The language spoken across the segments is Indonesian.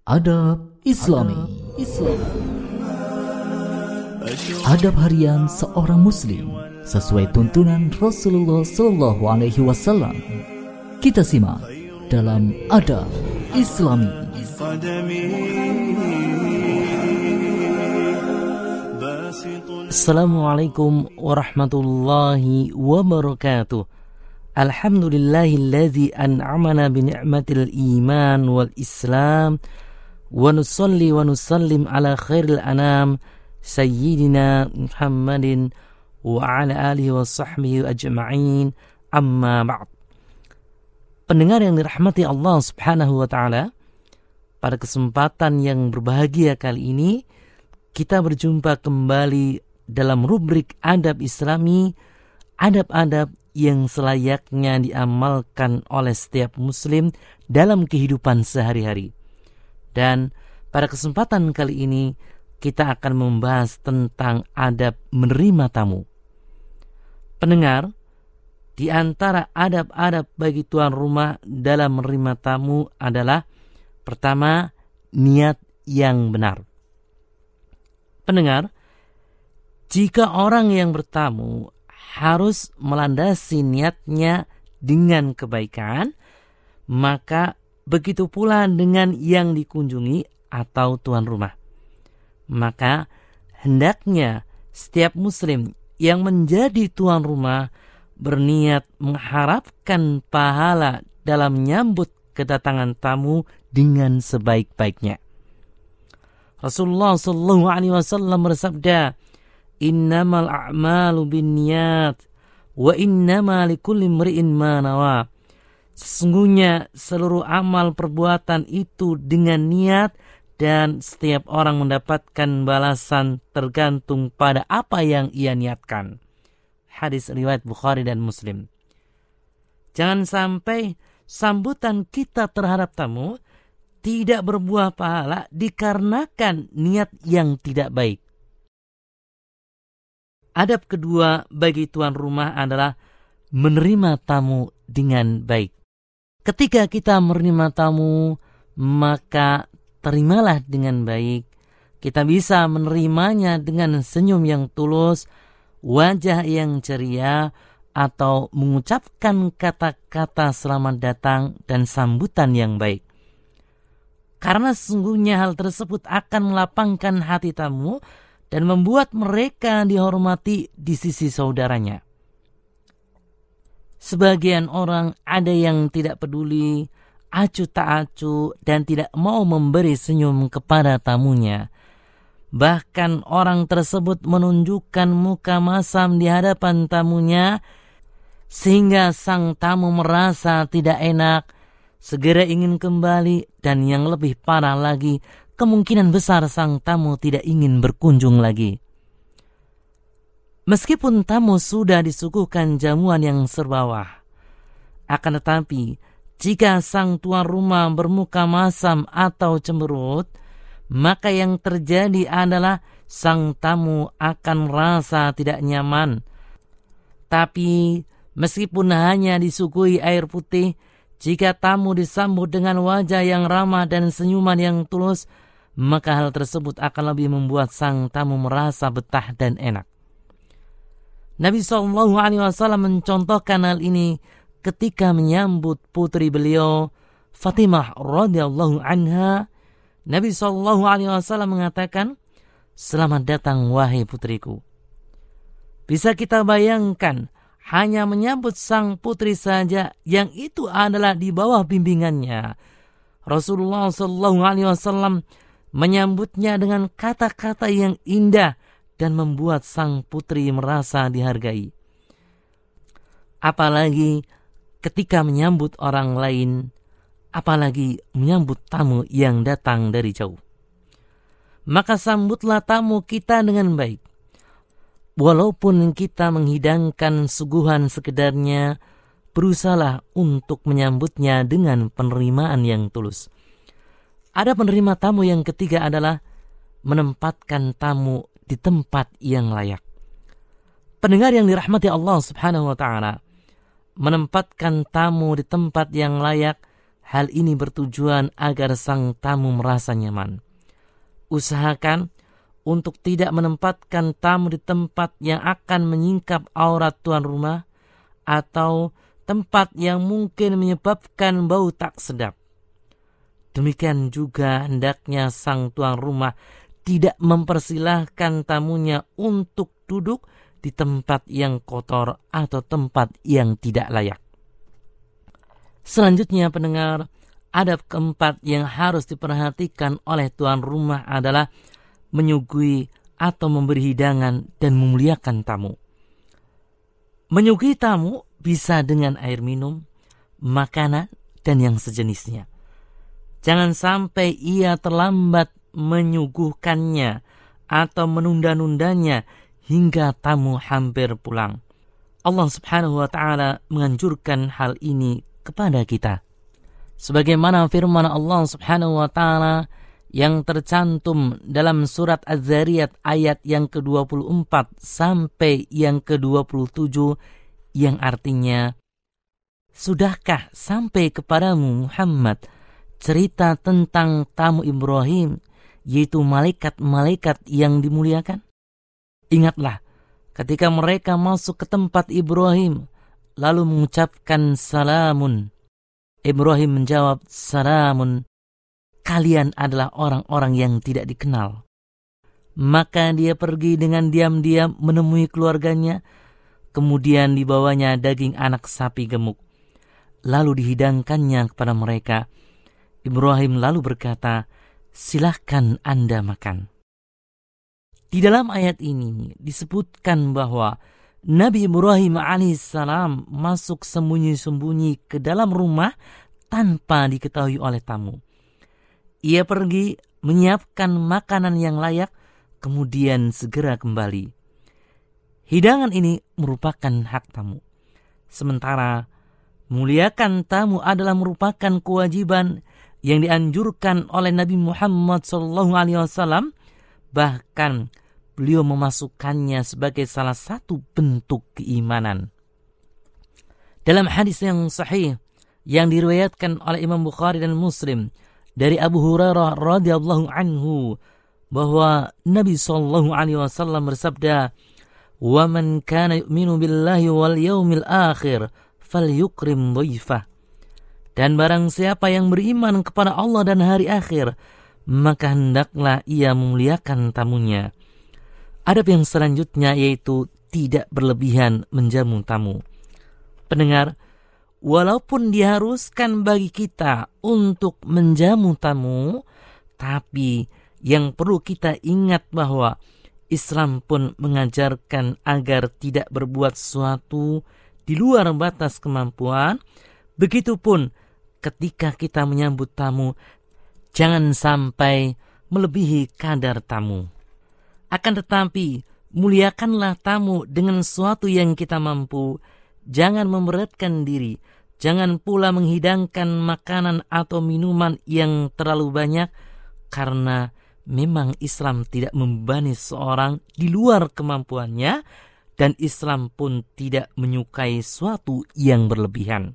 Adab Islami. Adab harian seorang muslim sesuai tuntunan Rasulullah SAW. Kita simak dalam Adab Islami. Assalamualaikum warahmatullahi wabarakatuh. Alhamdulillahilladzi an'amana bi ni'matil iman wal islam wa nusalli wa nusallim ala khairil anam sayyidina Muhammadin wa ala alihi wa sahbihi ajma'in, amma ba'd. Pendengar yang dirahmati Allah Subhanahu wa taala, pada kesempatan yang berbahagia kali ini kita berjumpa kembali dalam rubrik Adab Islami, adab-adab yang selayaknya diamalkan oleh setiap muslim dalam kehidupan sehari-hari. Dan pada kesempatan kali ini kita akan membahas tentang adab menerima tamu. Pendengar, di antara adab-adab bagi tuan rumah dalam menerima tamu adalah pertama, niat yang benar. Pendengar, jika orang yang bertamu harus melandasi niatnya dengan kebaikan, maka begitu pula dengan yang dikunjungi atau tuan rumah. Maka hendaknya setiap muslim yang menjadi tuan rumah berniat mengharapkan pahala dalam menyambut kedatangan tamu dengan sebaik-baiknya. Rasulullah SAW bersabda, "Innamal a'malu binniyat wa innama likulli imri'in ma nawa." Sesungguhnya seluruh amal perbuatan itu dengan niat dan setiap orang mendapatkan balasan tergantung pada apa yang ia niatkan. Hadis riwayat Bukhari dan Muslim. Jangan sampai sambutan kita terhadap tamu tidak berbuah pahala dikarenakan niat yang tidak baik. Adab kedua bagi tuan rumah adalah menerima tamu dengan baik. Ketika kita menerima tamu, maka terimalah dengan baik. Kita bisa menerimanya dengan senyum yang tulus, wajah yang ceria, atau mengucapkan kata-kata selamat datang dan sambutan yang baik. Karena sesungguhnya hal tersebut akan melapangkan hati tamu dan membuat mereka dihormati di sisi saudaranya. Sebagian orang ada yang tidak peduli, acuh tak acuh, dan tidak mau memberi senyum kepada tamunya. Bahkan orang tersebut menunjukkan muka masam di hadapan tamunya, sehingga sang tamu merasa tidak enak, segera ingin kembali, dan yang lebih parah lagi, kemungkinan besar sang tamu tidak ingin berkunjung lagi. Meskipun tamu sudah disuguhkan jamuan yang serbawah, akan tetapi jika sang tuan rumah bermuka masam atau cemberut, maka yang terjadi adalah sang tamu akan merasa tidak nyaman. Tapi meskipun hanya disuguhi air putih, jika tamu disambut dengan wajah yang ramah dan senyuman yang tulus, maka hal tersebut akan lebih membuat sang tamu merasa betah dan enak. Nabi SAW mencontohkan hal ini ketika menyambut putri beliau, Fatimah radhiyallahu anha. Nabi SAW mengatakan, "Selamat datang wahai putriku." Bisa kita bayangkan, hanya menyambut sang putri saja yang itu adalah di bawah bimbingannya. Rasulullah SAW menyambutnya dengan kata-kata yang indah dan membuat sang putri merasa dihargai. Apalagi ketika menyambut orang lain, apalagi menyambut tamu yang datang dari jauh. Maka sambutlah tamu kita dengan baik. Walaupun kita menghidangkan suguhan sekedarnya, berusahalah untuk menyambutnya dengan penerimaan yang tulus. Ada penerima tamu yang ketiga adalah menempatkan tamu di tempat yang layak. Pendengar yang dirahmati Allah Subhanahu wa taala, menempatkan tamu di tempat yang layak Hal ini bertujuan agar sang tamu merasa nyaman. Usahakan untuk tidak menempatkan tamu di tempat yang akan menyingkap aurat tuan rumah atau tempat yang mungkin menyebabkan bau tak sedap. Demikian juga hendaknya sang tuan rumah tidak mempersilahkan tamunya untuk duduk di tempat yang kotor atau tempat yang tidak layak. Selanjutnya pendengar, adab keempat yang harus diperhatikan oleh tuan rumah adalah menyuguhi atau memberi hidangan dan memuliakan tamu. Menyuguhi tamu bisa dengan air minum, makanan, dan yang sejenisnya. Jangan sampai ia terlambat menyuguhkannya atau menunda-nundanya hingga tamu hampir pulang. Allah Subhanahu wa ta'ala menganjurkan hal ini kepada kita. Sebagaimana firman Allah Subhanahu wa ta'ala yang tercantum dalam surat Az-Zariyat ayat yang ke-24 sampai yang ke-27 yang artinya, sudahkah sampai kepadamu Muhammad cerita tentang tamu Ibrahim, yaitu malaikat-malaikat yang dimuliakan? Ingatlah ketika mereka masuk ke tempat Ibrahim lalu mengucapkan salamun. Ibrahim menjawab, salamun, kalian adalah orang-orang yang tidak dikenal. Maka dia pergi dengan diam-diam menemui keluarganya, kemudian dibawanya daging anak sapi gemuk, lalu dihidangkannya kepada mereka. Ibrahim lalu berkata, silahkan Anda makan. Di dalam ayat ini disebutkan bahwa Nabi Ibrahim alaihissalam masuk sembunyi-sembunyi ke dalam rumah tanpa diketahui oleh tamu. Ia pergi menyiapkan makanan yang layak, kemudian segera kembali. Hidangan ini merupakan hak tamu. Sementara muliakan tamu adalah merupakan kewajiban yang dianjurkan oleh Nabi Muhammad SAW. Bahkan beliau memasukkannya sebagai salah satu bentuk keimanan. Dalam hadis yang sahih yang diriwayatkan oleh Imam Bukhari dan Muslim dari Abu Hurairah radhiyallahu anhu bahwa Nabi SAW bersabda, "Wa man kana yu'minu billahi wal yawmil akhir falyukrim dhaifah." Dan barang siapa yang beriman kepada Allah dan hari akhir, maka hendaklah ia memuliakan tamunya. Adab yang selanjutnya yaitu tidak berlebihan menjamu tamu. Pendengar, walaupun diharuskan bagi kita untuk menjamu tamu, tapi yang perlu kita ingat bahwa Islam pun mengajarkan agar tidak berbuat sesuatu di luar batas kemampuan. Begitupun ketika kita menyambut tamu, jangan sampai melebihi kadar tamu. Akan tetapi, muliakanlah tamu dengan sesuatu yang kita mampu. Jangan memberatkan diri. Jangan pula menghidangkan makanan atau minuman yang terlalu banyak, karena memang Islam tidak membebani seorang di luar kemampuannya, dan Islam pun tidak menyukai sesuatu yang berlebihan.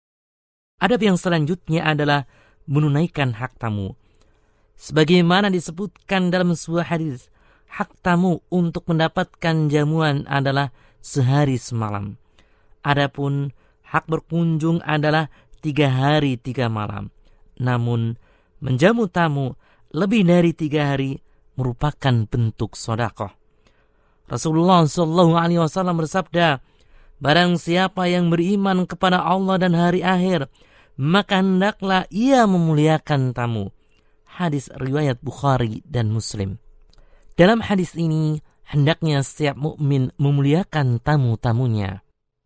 Adab yang selanjutnya adalah menunaikan hak tamu. Sebagaimana disebutkan dalam sebuah hadis, hak tamu untuk mendapatkan jamuan adalah sehari semalam. Adapun hak berkunjung adalah 3 hari 3 malam. Namun menjamu tamu lebih dari 3 hari merupakan bentuk sedekah. Rasulullah SAW bersabda, barang siapa yang beriman kepada Allah dan hari akhir, maka hendaklah ia memuliakan tamu. Hadis riwayat Bukhari dan Muslim. Dalam hadis ini, hendaknya setiap mukmin memuliakan tamu-tamunya.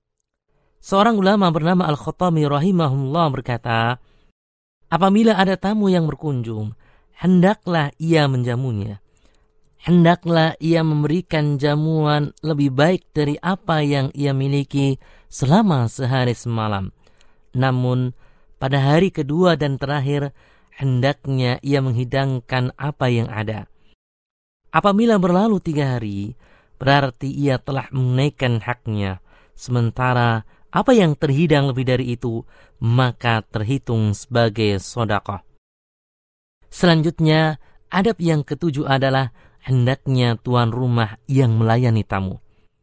Seorang ulama bernama Al-Khattami rahimahullah berkata, apabila ada tamu yang berkunjung, hendaklah ia menjamunya. Hendaklah ia memberikan jamuan lebih baik dari apa yang ia miliki selama sehari semalam. Namun, pada hari kedua dan terakhir, hendaknya ia menghidangkan apa yang ada. Apabila berlalu 3 hari, berarti ia telah menunaikan haknya. Sementara Apa yang terhidang lebih dari itu, maka terhitung sebagai sedekah. Selanjutnya, adab yang ketujuh adalah hendaknya tuan rumah yang melayani tamu.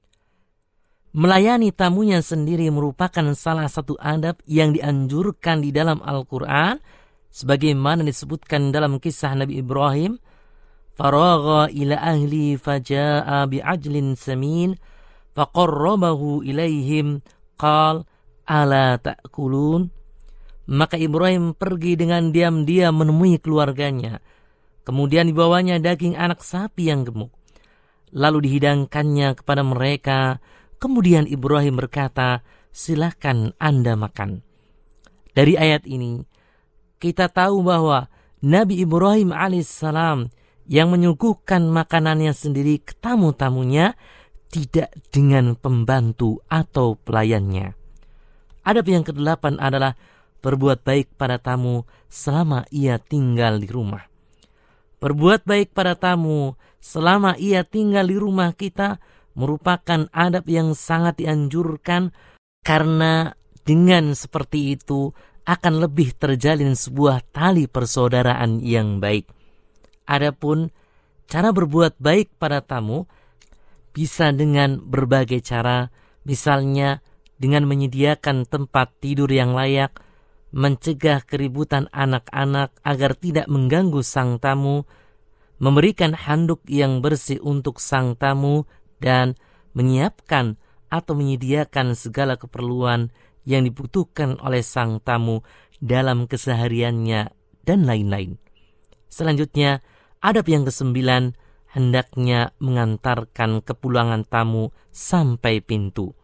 Melayani tamunya sendiri merupakan salah satu adab yang dianjurkan di dalam Al-Quran, sebagaimana disebutkan dalam kisah Nabi Ibrahim, faragha ila ahli faja'a bi'ajlin samin faqarrabahu ilaihim qal ala ta'kulun. Maka Ibrahim pergi dengan diam-diam menemui keluarganya. Kemudian dibawanya daging anak sapi yang gemuk, lalu dihidangkannya kepada mereka. Kemudian Ibrahim berkata, silakan Anda makan. Dari ayat ini kita tahu bahwa Nabi Ibrahim alaihissalam yang menyuguhkan makanannya sendiri ke tamu-tamunya, tidak dengan pembantu atau pelayannya. Adab yang ke-8 adalah berbuat baik pada tamu selama ia tinggal di rumah. Berbuat baik pada tamu selama ia tinggal di rumah kita merupakan adab yang sangat dianjurkan, karena dengan seperti itu akan lebih terjalin sebuah tali persaudaraan yang baik. Adapun cara berbuat baik pada tamu bisa dengan berbagai cara, misalnya dengan menyediakan tempat tidur yang layak, mencegah keributan anak-anak agar tidak mengganggu sang tamu, memberikan handuk yang bersih untuk sang tamu, dan menyiapkan atau menyediakan segala keperluan yang dibutuhkan oleh sang tamu dalam kesehariannya, dan lain-lain. Selanjutnya, adab yang ke-9, hendaknya mengantarkan kepulangan tamu sampai pintu.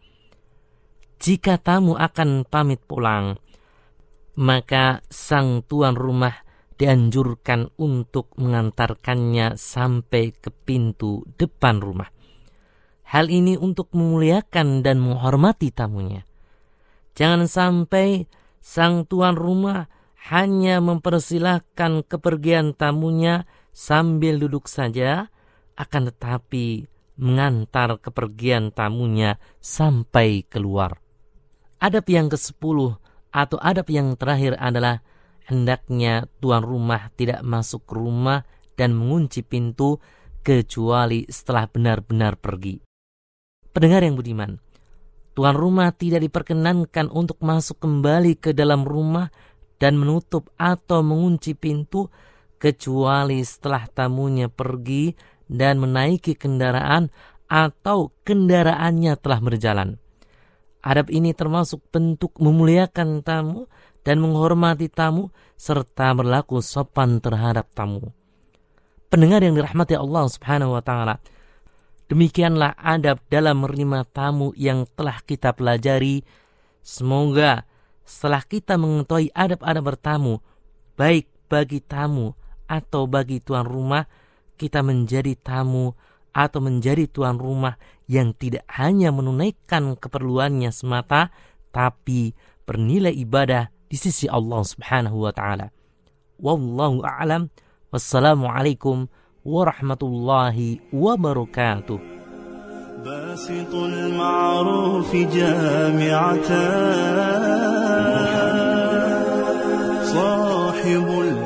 Jika tamu akan pamit pulang, maka sang tuan rumah dianjurkan untuk mengantarkannya sampai ke pintu depan rumah. Hal ini untuk memuliakan dan menghormati tamunya. Jangan sampai sang tuan rumah hanya mempersilahkan kepergian tamunya sambil duduk saja, akan tetapi mengantar kepergian tamunya sampai keluar. Adab yang ke-10 atau adab yang terakhir adalah hendaknya tuan rumah tidak masuk rumah dan mengunci pintu kecuali setelah benar-benar pergi. Pendengar yang budiman, tuan rumah tidak diperkenankan untuk masuk kembali ke dalam rumah dan menutup atau mengunci pintu kecuali setelah tamunya pergi dan menaiki kendaraan atau kendaraannya telah berjalan. Adab ini termasuk bentuk memuliakan tamu dan menghormati tamu serta berlaku sopan terhadap tamu. Pendengar yang dirahmati Allah Subhanahu wa taala, demikianlah adab dalam menerima tamu yang telah kita pelajari. Semoga setelah kita mengetahui adab-adab bertamu, baik bagi tamu atau bagi tuan rumah, kita menjadi tamu atau menjadi tuan rumah yang tidak hanya menunaikan keperluannya semata, tapi bernilai ibadah di sisi Allah Subhanahu wa taala. Wallahu a'lam. Wassalamualaikum warahmatullahi wabarakatuh. Basitul ma'ruf jami'atan, sahibul